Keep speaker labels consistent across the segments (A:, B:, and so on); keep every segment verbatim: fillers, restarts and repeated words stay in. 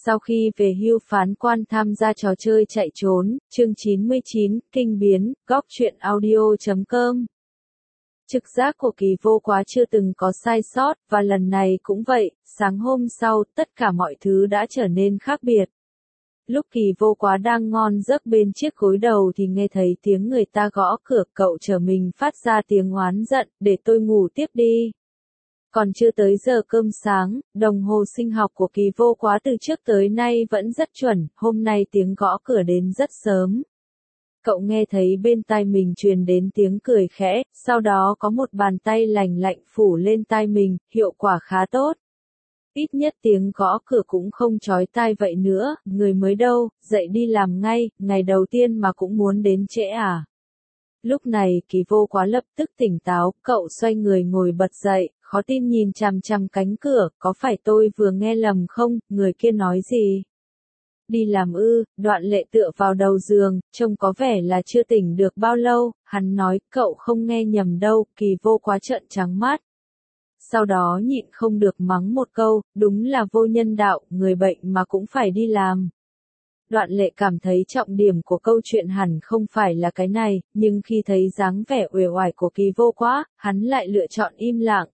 A: Sau khi về hưu phán quan tham gia trò chơi chạy trốn, chương chín mươi chín, kinh biến, góc truyện audio chấm com. Trực giác của Kỳ Vô Quá chưa từng có sai sót, và lần này cũng vậy, sáng hôm sau, tất cả mọi thứ đã trở nên khác biệt. Lúc Kỳ Vô Quá đang ngon giấc bên chiếc gối đầu thì nghe thấy tiếng người ta gõ cửa, cậu trở mình phát ra tiếng oán giận, để tôi ngủ tiếp đi. Còn chưa tới giờ cơm sáng, đồng hồ sinh học của Kỳ Vô Quá từ trước tới nay vẫn rất chuẩn, hôm nay tiếng gõ cửa đến rất sớm. Cậu nghe thấy bên tai mình truyền đến tiếng cười khẽ, sau đó có một bàn tay lành lạnh phủ lên tai mình, hiệu quả khá tốt. Ít nhất tiếng gõ cửa cũng không chói tai vậy nữa, người mới đâu, dậy đi làm ngay, ngày đầu tiên mà cũng muốn đến trễ à. Lúc này Kỳ Vô Quá lập tức tỉnh táo, cậu xoay người ngồi bật dậy, khó tin nhìn chằm chằm cánh cửa, có phải tôi vừa nghe lầm không, người kia nói gì? Đi làm ư? Đoạn Lệ tựa vào đầu giường, trông có vẻ là chưa tỉnh được bao lâu, hắn nói, cậu không nghe nhầm đâu, Kỳ Vô Quá trợn trắng mắt. Sau đó nhịn không được mắng một câu, đúng là vô nhân đạo, người bệnh mà cũng phải đi làm. Đoạn Lệ cảm thấy trọng điểm của câu chuyện hẳn không phải là cái này, nhưng khi thấy dáng vẻ uể oải của Kỳ Vô Quá, hắn lại lựa chọn im lặng.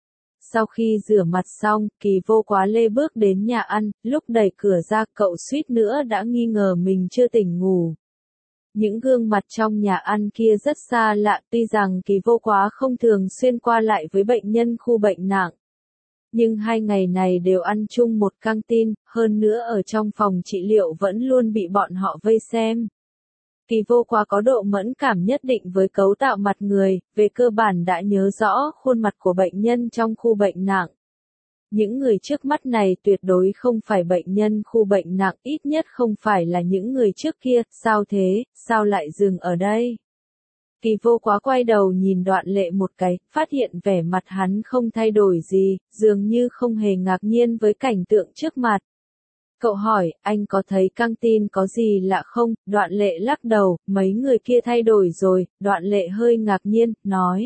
A: Sau khi rửa mặt xong, Kỳ Vô Quá lê bước đến nhà ăn, lúc đẩy cửa ra cậu suýt nữa đã nghi ngờ mình chưa tỉnh ngủ. Những gương mặt trong nhà ăn kia rất xa lạ, tuy rằng Kỳ Vô Quá không thường xuyên qua lại với bệnh nhân khu bệnh nặng. Nhưng hai ngày này đều ăn chung một căng tin, hơn nữa ở trong phòng trị liệu vẫn luôn bị bọn họ vây xem. Kỳ Vô Quá có độ mẫn cảm nhất định với cấu tạo mặt người, về cơ bản đã nhớ rõ khuôn mặt của bệnh nhân trong khu bệnh nặng. Những người trước mắt này tuyệt đối không phải bệnh nhân khu bệnh nặng, ít nhất không phải là những người trước kia, sao thế, sao lại dừng ở đây? Kỳ Vô Quá quay đầu nhìn Đoạn Lệ một cái, phát hiện vẻ mặt hắn không thay đổi gì, dường như không hề ngạc nhiên với cảnh tượng trước mặt. Cậu hỏi, anh có thấy căng tin có gì lạ không? Đoạn Lệ lắc đầu, mấy người kia thay đổi rồi, Đoạn Lệ hơi ngạc nhiên, nói.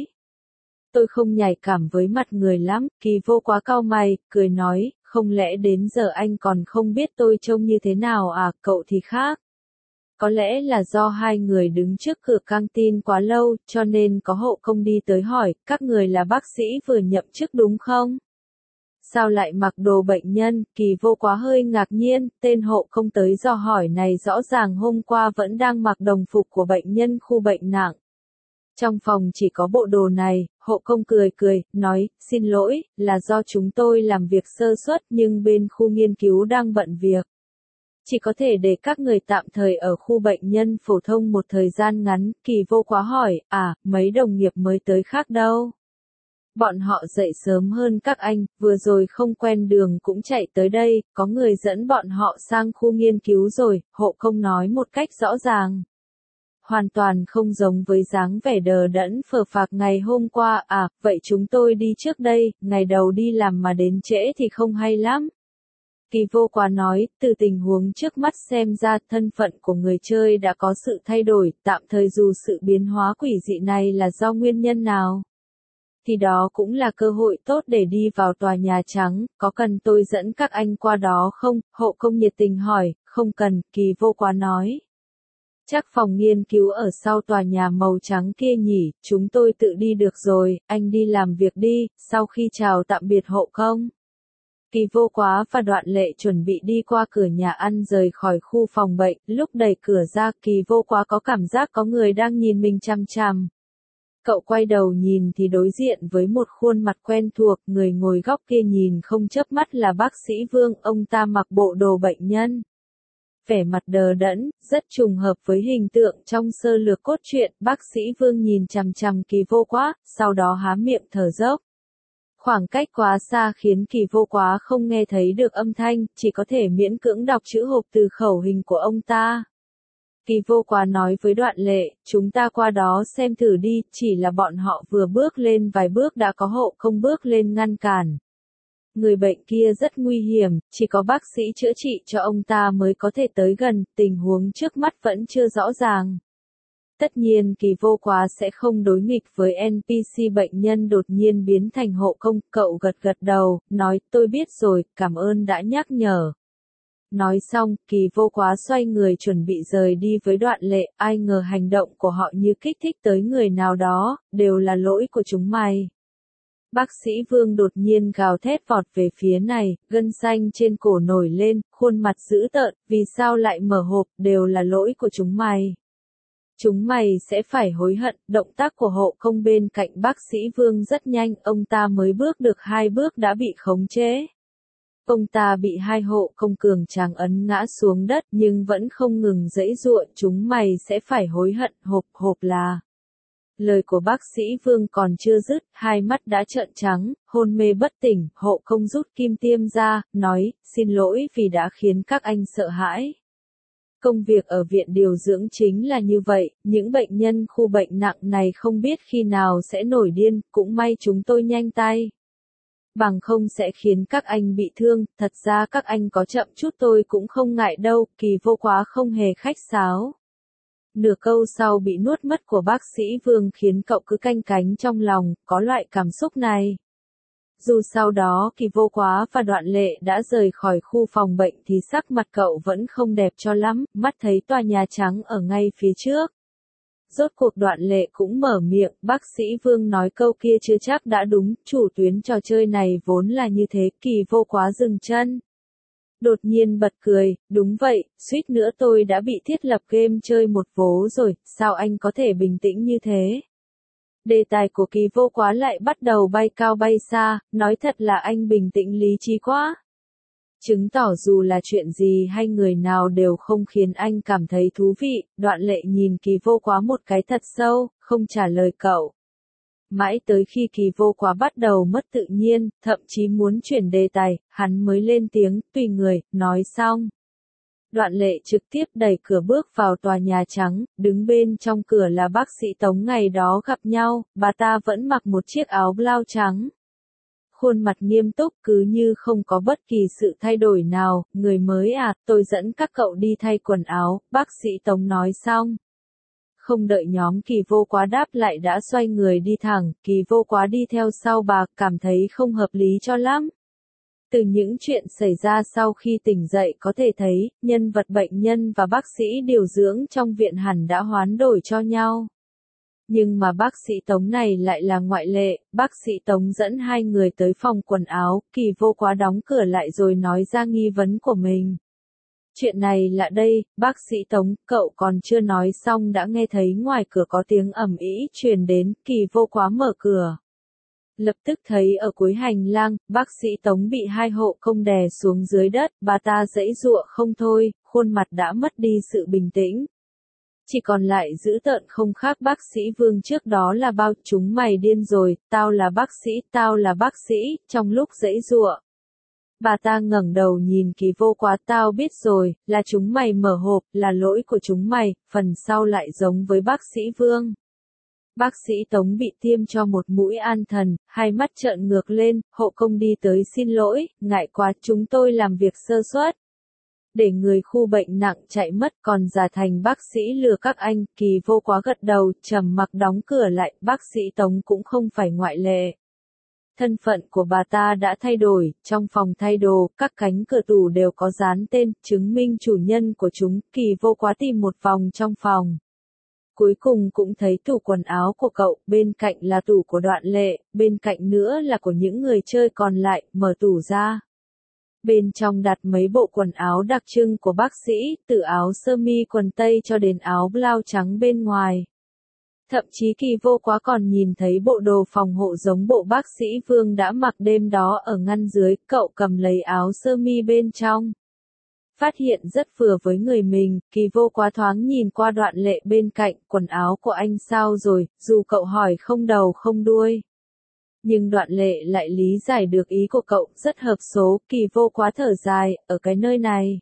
A: Tôi không nhạy cảm với mặt người lắm, Kỳ Vô Quá cau mày, cười nói, không lẽ đến giờ anh còn không biết tôi trông như thế nào à, cậu thì khác. Có lẽ là do hai người đứng trước cửa căng tin quá lâu, cho nên có hộ công đi tới hỏi, các người là bác sĩ vừa nhậm chức đúng không? Sao lại mặc đồ bệnh nhân? Kỳ Vô Quá hơi ngạc nhiên, tên hộ công tới dò hỏi này rõ ràng hôm qua vẫn đang mặc đồng phục của bệnh nhân khu bệnh nặng. Trong phòng chỉ có bộ đồ này, hộ công cười cười, nói, xin lỗi, là do chúng tôi làm việc sơ suất nhưng bên khu nghiên cứu đang bận việc. Chỉ có thể để các người tạm thời ở khu bệnh nhân phổ thông một thời gian ngắn. Kỳ Vô Quá hỏi, à, mấy đồng nghiệp mới tới khác đâu? Bọn họ dậy sớm hơn các anh, vừa rồi không quen đường cũng chạy tới đây, có người dẫn bọn họ sang khu nghiên cứu rồi, hộ công nói một cách rõ ràng. Hoàn toàn không giống với dáng vẻ đờ đẫn phờ phạc ngày hôm qua, à, vậy chúng tôi đi trước đây, ngày đầu đi làm mà đến trễ thì không hay lắm. Kỳ Vô Quá nói, từ tình huống trước mắt xem ra thân phận của người chơi đã có sự thay đổi, tạm thời dù sự biến hóa quỷ dị này là do nguyên nhân nào. Thì đó cũng là cơ hội tốt để đi vào tòa Nhà Trắng, có cần tôi dẫn các anh qua đó không? Hộ công nhiệt tình hỏi, không cần, Kỳ Vô Quá nói. Chắc phòng nghiên cứu ở sau tòa nhà màu trắng kia nhỉ, chúng tôi tự đi được rồi, anh đi làm việc đi, sau khi chào tạm biệt hộ công. Kỳ Vô Quá và Đoạn Lệ chuẩn bị đi qua cửa nhà ăn rời khỏi khu phòng bệnh, lúc đẩy cửa ra, Kỳ Vô Quá có cảm giác có người đang nhìn mình chằm chằm. Cậu quay đầu nhìn thì đối diện với một khuôn mặt quen thuộc, người ngồi góc kia nhìn không chớp mắt là bác sĩ Vương, ông ta mặc bộ đồ bệnh nhân. Vẻ mặt đờ đẫn, rất trùng hợp với hình tượng trong sơ lược cốt truyện, bác sĩ Vương nhìn chằm chằm Kỳ Vô Quá, sau đó há miệng thở dốc. Khoảng cách quá xa khiến Kỳ Vô Quá không nghe thấy được âm thanh, chỉ có thể miễn cưỡng đọc chữ hộp từ khẩu hình của ông ta. Kỳ Vô Quá nói với Đoạn Lệ, chúng ta qua đó xem thử đi, chỉ là bọn họ vừa bước lên vài bước đã có hộ công bước lên ngăn cản. Người bệnh kia rất nguy hiểm, chỉ có bác sĩ chữa trị cho ông ta mới có thể tới gần, tình huống trước mắt vẫn chưa rõ ràng. Tất nhiên Kỳ Vô Quá sẽ không đối nghịch với en pê xê bệnh nhân đột nhiên biến thành hộ công, cậu gật gật đầu, nói, tôi biết rồi, cảm ơn đã nhắc nhở. Nói xong, Kỳ Vô Quá xoay người chuẩn bị rời đi với Đoạn Lệ, ai ngờ hành động của họ như kích thích tới người nào đó, đều là lỗi của chúng mày. Bác sĩ Vương đột nhiên gào thét vọt về phía này, gân xanh trên cổ nổi lên, khuôn mặt dữ tợn, vì sao lại mở hộp, đều là lỗi của chúng mày. Chúng mày sẽ phải hối hận. Động tác của Hộ Công bên cạnh bác sĩ Vương rất nhanh, ông ta mới bước được hai bước đã bị khống chế. Ông ta bị hai Hộ Công cường tráng ấn ngã xuống đất nhưng vẫn không ngừng giãy giụa, chúng mày sẽ phải hối hận, hộp hộp là. Lời của bác sĩ Vương còn chưa dứt, hai mắt đã trợn trắng, hôn mê bất tỉnh, Hộ Công rút kim tiêm ra, nói, xin lỗi vì đã khiến các anh sợ hãi. Công việc ở viện điều dưỡng chính là như vậy, những bệnh nhân khu bệnh nặng này không biết khi nào sẽ nổi điên, cũng may chúng tôi nhanh tay. Bằng không sẽ khiến các anh bị thương, thật ra các anh có chậm chút tôi cũng không ngại đâu, Kỳ Vô Quá không hề khách sáo. Nửa câu sau bị nuốt mất của bác sĩ Vương khiến cậu cứ canh cánh trong lòng, có loại cảm xúc này. Dù sau đó Kỳ Vô Quá và Đoạn Lệ đã rời khỏi khu phòng bệnh thì sắc mặt cậu vẫn không đẹp cho lắm, mắt thấy tòa nhà trắng ở ngay phía trước. Rốt cuộc Đoạn Lệ cũng mở miệng, bác sĩ Vương nói câu kia chưa chắc đã đúng, chủ tuyến trò chơi này vốn là như thế, Kỳ Vô Quá dừng chân. Đột nhiên bật cười, đúng vậy, suýt nữa tôi đã bị thiết lập game chơi một vố rồi, sao anh có thể bình tĩnh như thế? Đề tài của Kỳ Vô Quá lại bắt đầu bay cao bay xa, nói thật là anh bình tĩnh lý trí quá. Chứng tỏ dù là chuyện gì hay người nào đều không khiến anh cảm thấy thú vị, Đoạn Lệ nhìn Kỳ Vô Quá một cái thật sâu, không trả lời cậu. Mãi tới khi Kỳ Vô Quá bắt đầu mất tự nhiên, thậm chí muốn chuyển đề tài, hắn mới lên tiếng, tùy người, nói xong. Đoạn Lệ trực tiếp đẩy cửa bước vào tòa nhà trắng, đứng bên trong cửa là bác sĩ Tống ngày đó gặp nhau, bà ta vẫn mặc một chiếc áo blau trắng. Khuôn mặt nghiêm túc cứ như không có bất kỳ sự thay đổi nào, người mới à, tôi dẫn các cậu đi thay quần áo, bác sĩ Tống nói xong. Không đợi nhóm Kỳ Vô Quá đáp lại đã xoay người đi thẳng, Kỳ Vô Quá đi theo sau bà, cảm thấy không hợp lý cho lắm. Từ những chuyện xảy ra sau khi tỉnh dậy có thể thấy, nhân vật bệnh nhân và bác sĩ điều dưỡng trong viện hẳn đã hoán đổi cho nhau. Nhưng mà bác sĩ Tống này lại là ngoại lệ, bác sĩ Tống dẫn hai người tới phòng quần áo, Kỳ Vô Quá đóng cửa lại rồi nói ra nghi vấn của mình. Chuyện này là đây, bác sĩ Tống, cậu còn chưa nói xong đã nghe thấy ngoài cửa có tiếng ầm ĩ truyền đến, Kỳ Vô Quá mở cửa. Lập tức thấy ở cuối hành lang, bác sĩ Tống bị hai Hộ Công đè xuống dưới đất, bà ta giãy giụa không thôi, khuôn mặt đã mất đi sự bình tĩnh. Chỉ còn lại dữ tợn không khác bác sĩ Vương trước đó là bao, chúng mày điên rồi, tao là bác sĩ, tao là bác sĩ, trong lúc giãy giụa. Bà ta ngẩng đầu nhìn Kỳ Vô Quá, tao biết rồi, là chúng mày mở hộp, là lỗi của chúng mày, phần sau lại giống với bác sĩ Vương. Bác sĩ Tống bị tiêm cho một mũi an thần, hai mắt trợn ngược lên, Hộ Công đi tới xin lỗi, ngại quá, chúng tôi làm việc sơ suất. Để người khu bệnh nặng chạy mất còn giả thành bác sĩ lừa các anh, Kỳ Vô Quá gật đầu, trầm mặc đóng cửa lại, bác sĩ Tống cũng không phải ngoại lệ. Thân phận của bà ta đã thay đổi, trong phòng thay đồ, các cánh cửa tủ đều có dán tên, chứng minh chủ nhân của chúng, Kỳ Vô Quá tìm một vòng trong phòng. Cuối cùng cũng thấy tủ quần áo của cậu, bên cạnh là tủ của Đoạn Lệ, bên cạnh nữa là của những người chơi còn lại, mở tủ ra. Bên trong đặt mấy bộ quần áo đặc trưng của bác sĩ, từ áo sơ mi quần tây cho đến áo blau trắng bên ngoài. Thậm chí Kỳ Vô Quá còn nhìn thấy bộ đồ phòng hộ giống bộ bác sĩ Vương đã mặc đêm đó ở ngăn dưới, cậu cầm lấy áo sơ mi bên trong. Phát hiện rất vừa với người mình, Kỳ Vô Quá thoáng nhìn qua Đoạn Lệ bên cạnh, quần áo của anh sao rồi, dù cậu hỏi không đầu không đuôi. Nhưng Đoạn Lệ lại lý giải được ý của cậu, rất hợp số, Kỳ Vô Quá thở dài, ở cái nơi này.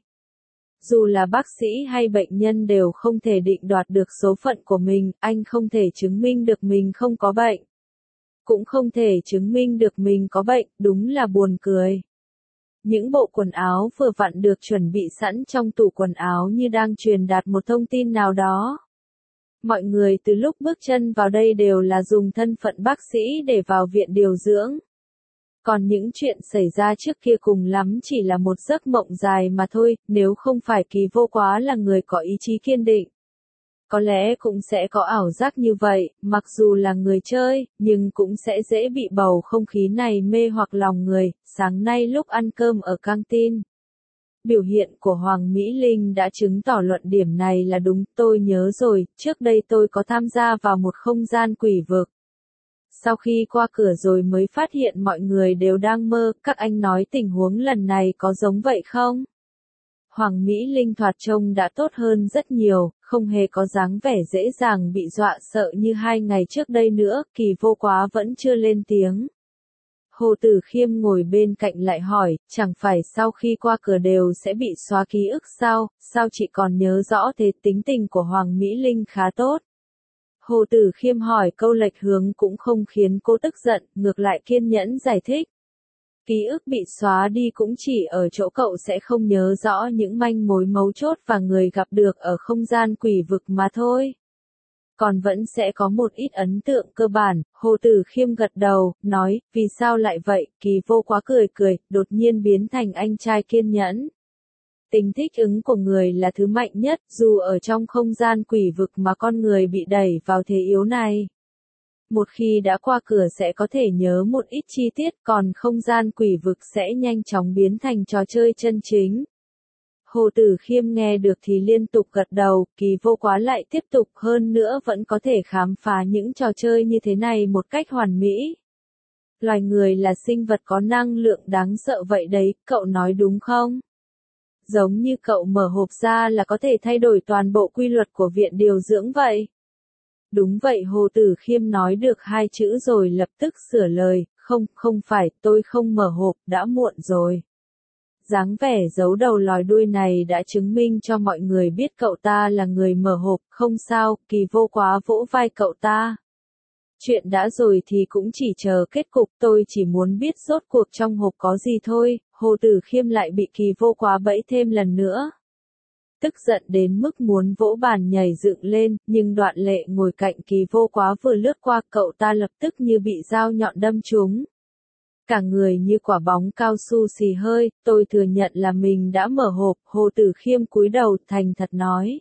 A: Dù là bác sĩ hay bệnh nhân đều không thể định đoạt được số phận của mình, anh không thể chứng minh được mình không có bệnh. Cũng không thể chứng minh được mình có bệnh, đúng là buồn cười. Những bộ quần áo vừa vặn được chuẩn bị sẵn trong tủ quần áo như đang truyền đạt một thông tin nào đó. Mọi người từ lúc bước chân vào đây đều là dùng thân phận bác sĩ để vào viện điều dưỡng. Còn những chuyện xảy ra trước kia cùng lắm chỉ là một giấc mộng dài mà thôi, nếu không phải Kỳ Vô Quá là người có ý chí kiên định. Có lẽ cũng sẽ có ảo giác như vậy, mặc dù là người chơi, nhưng cũng sẽ dễ bị bầu không khí này mê hoặc lòng người. Sáng nay lúc ăn cơm ở căng tin, biểu hiện của Hoàng Mỹ Linh đã chứng tỏ luận điểm này là đúng. Tôi nhớ rồi, trước đây tôi có tham gia vào một không gian quỷ vực. Sau khi qua cửa rồi mới phát hiện mọi người đều đang mơ, các anh nói tình huống lần này có giống vậy không? Hoàng Mỹ Linh thoạt trông đã tốt hơn rất nhiều, không hề có dáng vẻ dễ dàng bị dọa sợ như hai ngày trước đây nữa. Kỳ Vô Quá vẫn chưa lên tiếng. Hồ Tử Khiêm ngồi bên cạnh lại hỏi, chẳng phải sau khi qua cửa đều sẽ bị xóa ký ức sao, sao chị còn nhớ rõ thế? Tính tình của Hoàng Mỹ Linh khá tốt. Hồ Tử Khiêm hỏi câu lệch hướng cũng không khiến cô tức giận, ngược lại kiên nhẫn giải thích. Ký ức bị xóa đi cũng chỉ ở chỗ cậu sẽ không nhớ rõ những manh mối mấu chốt và người gặp được ở không gian quỷ vực mà thôi. Còn vẫn sẽ có một ít ấn tượng cơ bản. Hồ Tử Khiêm gật đầu, nói, vì sao lại vậy? Kỳ Vô Quá cười cười, đột nhiên biến thành anh trai kiên nhẫn. Tính thích ứng của người là thứ mạnh nhất, dù ở trong không gian quỷ vực mà con người bị đẩy vào thế yếu này. Một khi đã qua cửa sẽ có thể nhớ một ít chi tiết, còn không gian quỷ vực sẽ nhanh chóng biến thành trò chơi chân chính. Hồ Tử Khiêm nghe được thì liên tục gật đầu. Kỳ Vô Quá lại tiếp tục, hơn nữa vẫn có thể khám phá những trò chơi như thế này một cách hoàn mỹ. Loài người là sinh vật có năng lượng đáng sợ vậy đấy, cậu nói đúng không? Giống như cậu mở hộp ra là có thể thay đổi toàn bộ quy luật của viện điều dưỡng vậy. Đúng vậy. Hồ Tử Khiêm nói được hai chữ rồi lập tức sửa lời, không, không phải, tôi không mở hộp, đã muộn rồi. Dáng vẻ giấu đầu lòi đuôi này đã chứng minh cho mọi người biết cậu ta là người mở hộp. Không sao, Kỳ Vô Quá vỗ vai cậu ta. Chuyện đã rồi thì cũng chỉ chờ kết cục, tôi chỉ muốn biết rốt cuộc trong hộp có gì thôi. Hồ Tử Khiêm lại bị Kỳ Vô Quá bẫy thêm lần nữa. Tức giận đến mức muốn vỗ bàn nhảy dựng lên, nhưng Đoạn Lệ ngồi cạnh Kỳ Vô Quá vừa lướt qua, cậu ta lập tức như bị dao nhọn đâm trúng. Cả người như quả bóng cao su xì hơi. Tôi thừa nhận là mình đã mở hộp. Hồ Tử Khiêm cúi đầu thành thật nói.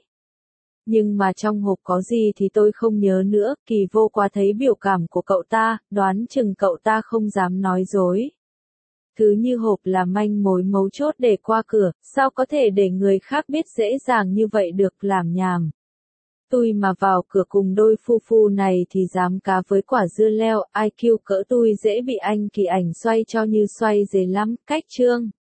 A: Nhưng mà trong hộp có gì thì tôi không nhớ nữa. Kỳ Vô Quá thấy biểu cảm của cậu ta, đoán chừng cậu ta không dám nói dối. Thứ như hộp là manh mối mấu chốt để qua cửa, sao có thể để người khác biết dễ dàng như vậy được? Làm nhảm. Tôi mà vào cửa cùng đôi phu phu này thì dám cá với quả dưa leo, i kiu cỡ tôi dễ bị anh Kỳ Ảnh xoay cho như xoay dề lắm. Cách chương